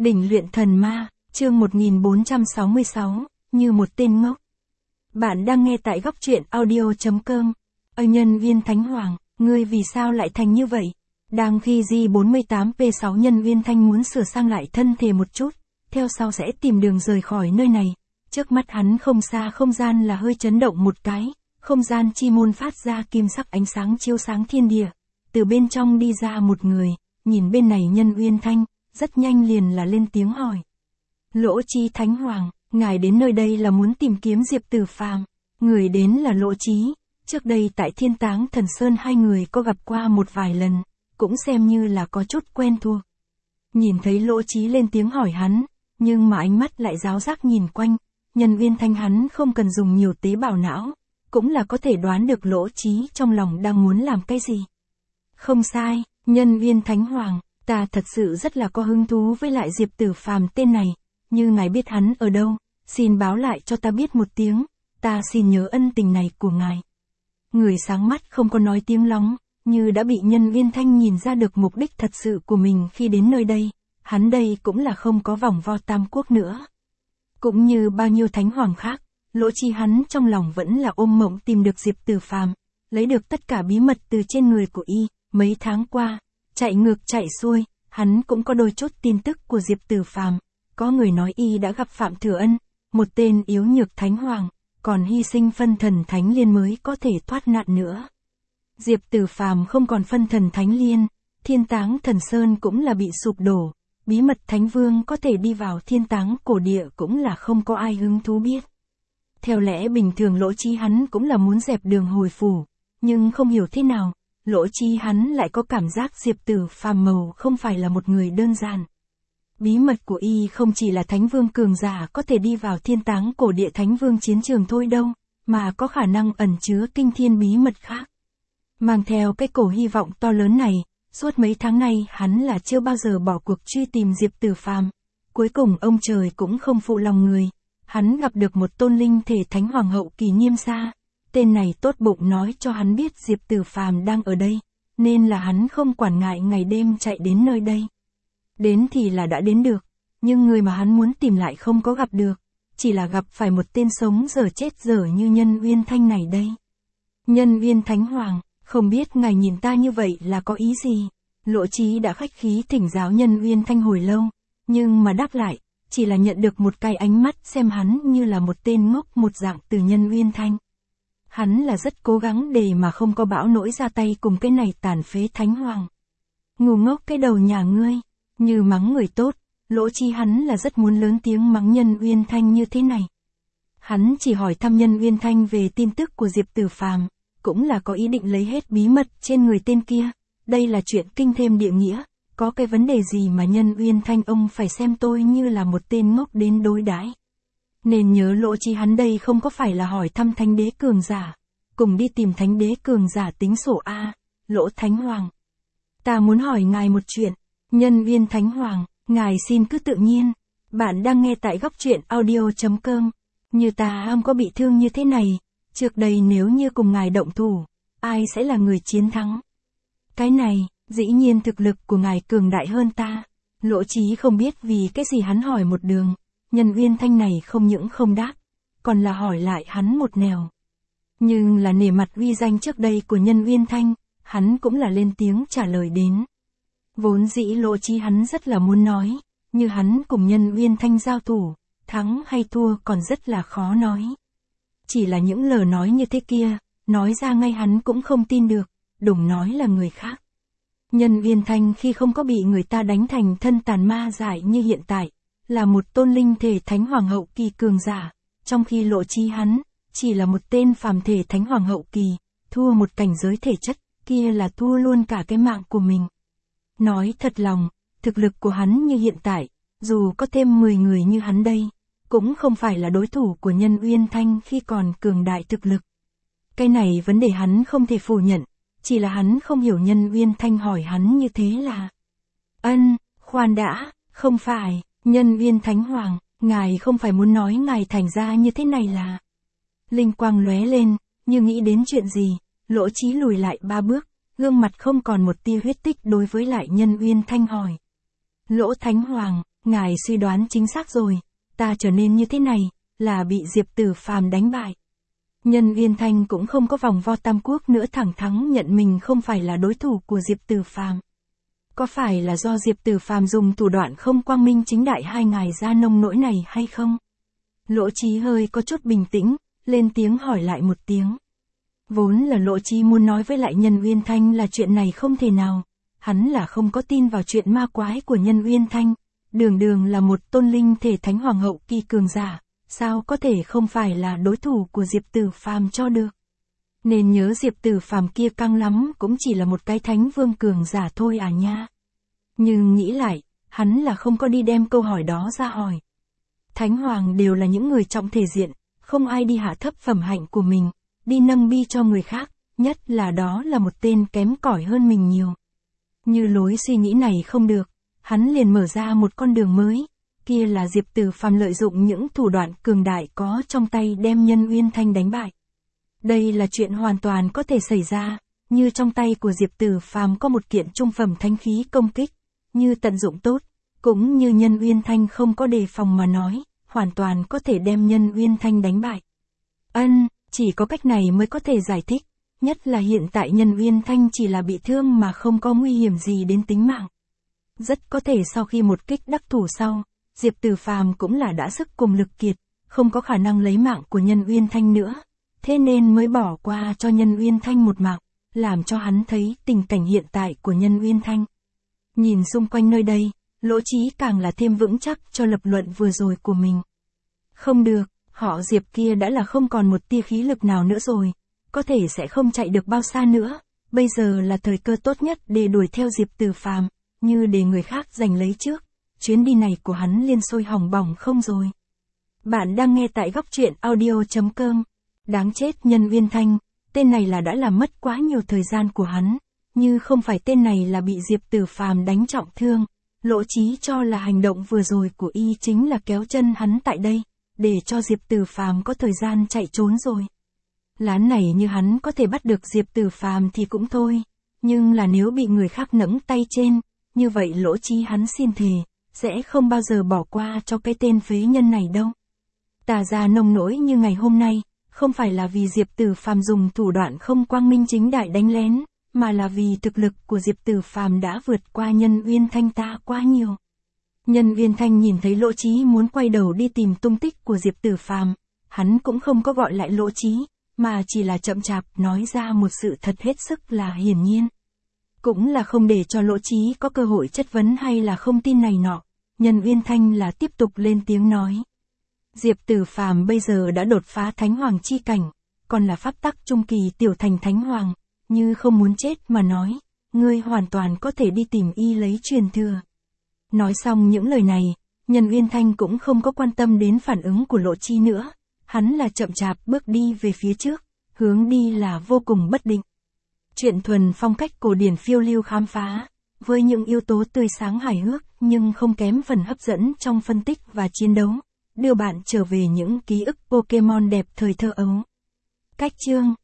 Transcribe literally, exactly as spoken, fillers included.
Đỉnh luyện thần ma, chương một nghìn bốn trăm sáu mươi sáu, như một tên ngốc. Bạn đang nghe tại góc truyện audio chấm com. Ơ nhân viên Thánh Hoàng, ngươi vì sao lại thành như vậy? Đang khi G bốn mươi tám P sáu nhân viên Thanh muốn sửa sang lại thân thể một chút, theo sau sẽ tìm đường rời khỏi nơi này. Trước mắt hắn không xa không gian là hơi chấn động một cái, không gian chi môn phát ra kim sắc ánh sáng chiếu sáng thiên địa. Từ bên trong đi ra một người, nhìn bên này nhân viên Thanh, rất nhanh liền là lên tiếng hỏi. Lỗ Chí Thánh Hoàng, ngài đến nơi đây là muốn tìm kiếm Diệp Tử Phàm. Người đến là Lỗ Chí, trước đây tại Thiên Táng Thần Sơn hai người có gặp qua một vài lần, cũng xem như là có chút quen thuộc. Nhìn thấy Lỗ Chí lên tiếng hỏi hắn, nhưng mà ánh mắt lại giáo giác nhìn quanh, nhân viên Thanh hắn không cần dùng nhiều tế bào não, cũng là có thể đoán được Lỗ Chí trong lòng đang muốn làm cái gì. Không sai, nhân viên Thánh Hoàng, ta thật sự rất là có hứng thú với lại Diệp Tử Phàm tên này, như ngài biết hắn ở đâu, xin báo lại cho ta biết một tiếng, ta xin nhớ ân tình này của ngài. Người sáng mắt không có nói tiếng lóng, như đã bị nhân viên Thanh nhìn ra được mục đích thật sự của mình khi đến nơi đây, hắn đây cũng là không có vòng vo tam quốc nữa. Cũng như bao nhiêu Thánh Hoàng khác, Lỗ Chí hắn trong lòng vẫn là ôm mộng tìm được Diệp Tử Phàm, lấy được tất cả bí mật từ trên người của y, mấy tháng qua, chạy ngược chạy xuôi, hắn cũng có đôi chút tin tức của Diệp Tử Phàm. Có người nói y đã gặp Phạm Thừa Ân, một tên yếu nhược Thánh Hoàng, còn hy sinh phân thần Thánh Liên mới có thể thoát nạn nữa. Diệp Tử Phàm không còn phân thần Thánh Liên, Thiên Táng Thần Sơn cũng là bị sụp đổ, bí mật Thánh Vương có thể đi vào Thiên Táng cổ địa cũng là không có ai hứng thú biết. Theo lẽ bình thường Lỗ Chí hắn cũng là muốn dẹp đường hồi phủ, nhưng không hiểu thế nào, Lỗ Chí hắn lại có cảm giác Diệp Tử Phàm màu không phải là một người đơn giản. Bí mật của y không chỉ là Thánh Vương cường giả có thể đi vào Thiên Táng cổ địa Thánh Vương chiến trường thôi đâu, mà có khả năng ẩn chứa kinh thiên bí mật khác. Mang theo cái cổ hy vọng to lớn này, suốt mấy tháng nay hắn là chưa bao giờ bỏ cuộc truy tìm Diệp Tử Phàm. Cuối cùng ông trời cũng không phụ lòng người, hắn gặp được một tôn linh thể Thánh Hoàng hậu kỳ Niêm Sa. Tên này tốt bụng nói cho hắn biết Diệp Tử Phàm đang ở đây, nên là hắn không quản ngại ngày đêm chạy đến nơi đây. Đến thì là đã đến được, nhưng người mà hắn muốn tìm lại không có gặp được, chỉ là gặp phải một tên sống dở chết dở như nhân viên Thanh này đây. Nhân viên Thánh Hoàng, không biết ngài nhìn ta như vậy là có ý gì? Lỗ Chí đã khách khí thỉnh giáo nhân viên Thanh hồi lâu, nhưng mà đáp lại, chỉ là nhận được một cái ánh mắt xem hắn như là một tên ngốc một dạng từ nhân viên Thanh. Hắn là rất cố gắng để mà không có bão nỗi ra tay cùng cái này tàn phế Thánh Hoàng. Ngu ngốc cái đầu nhà ngươi, như mắng người tốt, Lỗ Chí hắn là rất muốn lớn tiếng mắng nhân viên Thanh như thế này. Hắn chỉ hỏi thăm nhân viên Thanh về tin tức của Diệp Tử Phàm, cũng là có ý định lấy hết bí mật trên người tên kia, đây là chuyện kinh thêm địa nghĩa, có cái vấn đề gì mà nhân viên Thanh ông phải xem tôi như là một tên ngốc đến đối đãi. Nên nhớ Lỗ Chí hắn đây không có phải là hỏi thăm Thánh Đế cường giả, cùng đi tìm Thánh Đế cường giả tính sổ A, Lỗ Thánh Hoàng. Ta muốn hỏi ngài một chuyện, nhân viên Thánh Hoàng, ngài xin cứ tự nhiên, bạn đang nghe tại góc truyện audio chấm com, như ta không có bị thương như thế này, trước đây nếu như cùng ngài động thủ, ai sẽ là người chiến thắng? Cái này, dĩ nhiên thực lực của ngài cường đại hơn ta. Lỗ Chí không biết vì cái gì hắn hỏi một đường. Nhân viên Thanh này không những không đáp, còn là hỏi lại hắn một nẻo. Nhưng là nể mặt uy danh trước đây của nhân viên Thanh, hắn cũng là lên tiếng trả lời đến. Vốn dĩ Lỗ Chí hắn rất là muốn nói, như hắn cùng nhân viên Thanh giao thủ, thắng hay thua còn rất là khó nói. Chỉ là những lời nói như thế kia, nói ra ngay hắn cũng không tin được, đừng nói là người khác. Nhân viên Thanh khi không có bị người ta đánh thành thân tàn ma dại như hiện tại, là một tôn linh thể Thánh Hoàng hậu kỳ cường giả, trong khi Lỗ Chí hắn, chỉ là một tên phàm thể Thánh Hoàng hậu kỳ, thua một cảnh giới thể chất, kia là thua luôn cả cái mạng của mình. Nói thật lòng, thực lực của hắn như hiện tại, dù có thêm mười người như hắn đây, cũng không phải là đối thủ của nhân viên Thanh khi còn cường đại thực lực. Cái này vấn đề hắn không thể phủ nhận, chỉ là hắn không hiểu nhân viên Thanh hỏi hắn như thế là. Ân, khoan đã, không phải, nhân viên Thánh Hoàng, ngài không phải muốn nói ngài thành ra như thế này là. Linh quang lóe lên, như nghĩ đến chuyện gì, Lỗ Chí lùi lại ba bước, gương mặt không còn một tia huyết tích đối với lại nhân viên Thanh hỏi. Lỗ Thánh Hoàng, ngài suy đoán chính xác rồi, ta trở nên như thế này, là bị Diệp Tử Phàm đánh bại. Nhân Uyên Thanh cũng không có vòng vo tam quốc nữa, thẳng thắn nhận mình không phải là đối thủ của Diệp Tử Phàm. Có phải là do Diệp Tử Phàm dùng thủ đoạn không quang minh chính đại hai ngài ra nông nỗi này hay không? Lỗ Chí hơi có chút bình tĩnh, lên tiếng hỏi lại một tiếng. Vốn là Lỗ Chí muốn nói với lại Nhân Uyên Thanh là chuyện này không thể nào, hắn là không có tin vào chuyện ma quái của Nhân Uyên Thanh, đường đường là một tôn linh thể thánh hoàng hậu kỳ cường giả, sao có thể không phải là đối thủ của Diệp Tử Phàm cho được. Nên nhớ Diệp Tử Phàm kia căng lắm cũng chỉ là một cái thánh vương cường giả thôi à nha. Nhưng nghĩ lại, hắn là không có đi đem câu hỏi đó ra hỏi. Thánh hoàng đều là những người trọng thể diện, không ai đi hạ thấp phẩm hạnh của mình, đi nâng bi cho người khác, nhất là đó là một tên kém cỏi hơn mình nhiều. Như lối suy nghĩ này không được, hắn liền mở ra một con đường mới, kia là Diệp Tử Phàm lợi dụng những thủ đoạn cường đại có trong tay đem Nhân Uyên Thanh đánh bại. Đây là chuyện hoàn toàn có thể xảy ra, như trong tay của Diệp Tử Phàm có một kiện trung phẩm thánh khí công kích, như tận dụng tốt, cũng như Nhân Uyên Thanh không có đề phòng mà nói, hoàn toàn có thể đem Nhân Uyên Thanh đánh bại. Ân, chỉ có cách này mới có thể giải thích, nhất là hiện tại Nhân Uyên Thanh chỉ là bị thương mà không có nguy hiểm gì đến tính mạng. Rất có thể sau khi một kích đắc thủ sau, Diệp Tử Phàm cũng là đã sức cùng lực kiệt, không có khả năng lấy mạng của Nhân Uyên Thanh nữa, thế nên mới bỏ qua cho Nhân Uyên Thanh một mạng, làm cho hắn thấy tình cảnh hiện tại của Nhân Uyên Thanh. Nhìn xung quanh nơi đây, Lỗ Chí càng là thêm vững chắc cho lập luận vừa rồi của mình. Không được, họ Diệp kia đã là không còn một tia khí lực nào nữa rồi, có thể sẽ không chạy được bao xa nữa, bây giờ là thời cơ tốt nhất để đuổi theo Diệp Tử Phàm, như để người khác giành lấy trước, chuyến đi này của hắn liên sôi hỏng bỏng không rồi. Bạn đang nghe tại góc truyện audio chấm com. Đáng chết Nhân Uyên Thanh, tên này là đã làm mất quá nhiều thời gian của hắn, như không phải tên này là bị Diệp Tử Phàm đánh trọng thương, Lỗ Chí cho là hành động vừa rồi của y chính là kéo chân hắn tại đây, để cho Diệp Tử Phàm có thời gian chạy trốn rồi. Lán này như hắn có thể bắt được Diệp Tử Phàm thì cũng thôi, nhưng là nếu bị người khác nẫng tay trên, như vậy Lỗ Chí hắn xin thề, sẽ không bao giờ bỏ qua cho cái tên phế nhân này đâu. Tà ra nông nỗi như ngày hôm nay, không phải là vì Diệp Tử Phàm dùng thủ đoạn không quang minh chính đại đánh lén, mà là vì thực lực của Diệp Tử Phàm đã vượt qua Nhân Uyên Thanh ta quá nhiều. Nhân Uyên Thanh nhìn thấy Lỗ Chí muốn quay đầu đi tìm tung tích của Diệp Tử Phàm, hắn cũng không có gọi lại Lỗ Chí, mà chỉ là chậm chạp nói ra một sự thật hết sức là hiển nhiên. Cũng là không để cho Lỗ Chí có cơ hội chất vấn hay là không tin này nọ, Nhân Uyên Thanh là tiếp tục lên tiếng nói. Diệp Tử Phàm bây giờ đã đột phá Thánh Hoàng chi cảnh, còn là pháp tắc trung kỳ tiểu thành Thánh Hoàng, như không muốn chết mà nói, ngươi hoàn toàn có thể đi tìm y lấy truyền thừa. Nói xong những lời này, Nhân Uyên Thanh cũng không có quan tâm đến phản ứng của Lỗ Chí nữa, hắn là chậm chạp bước đi về phía trước, hướng đi là vô cùng bất định. Chuyện thuần phong cách cổ điển phiêu lưu khám phá, với những yếu tố tươi sáng hài hước nhưng không kém phần hấp dẫn trong phân tích và chiến đấu, đưa bạn trở về những ký ức Pokemon đẹp thời thơ ấu. Cách chương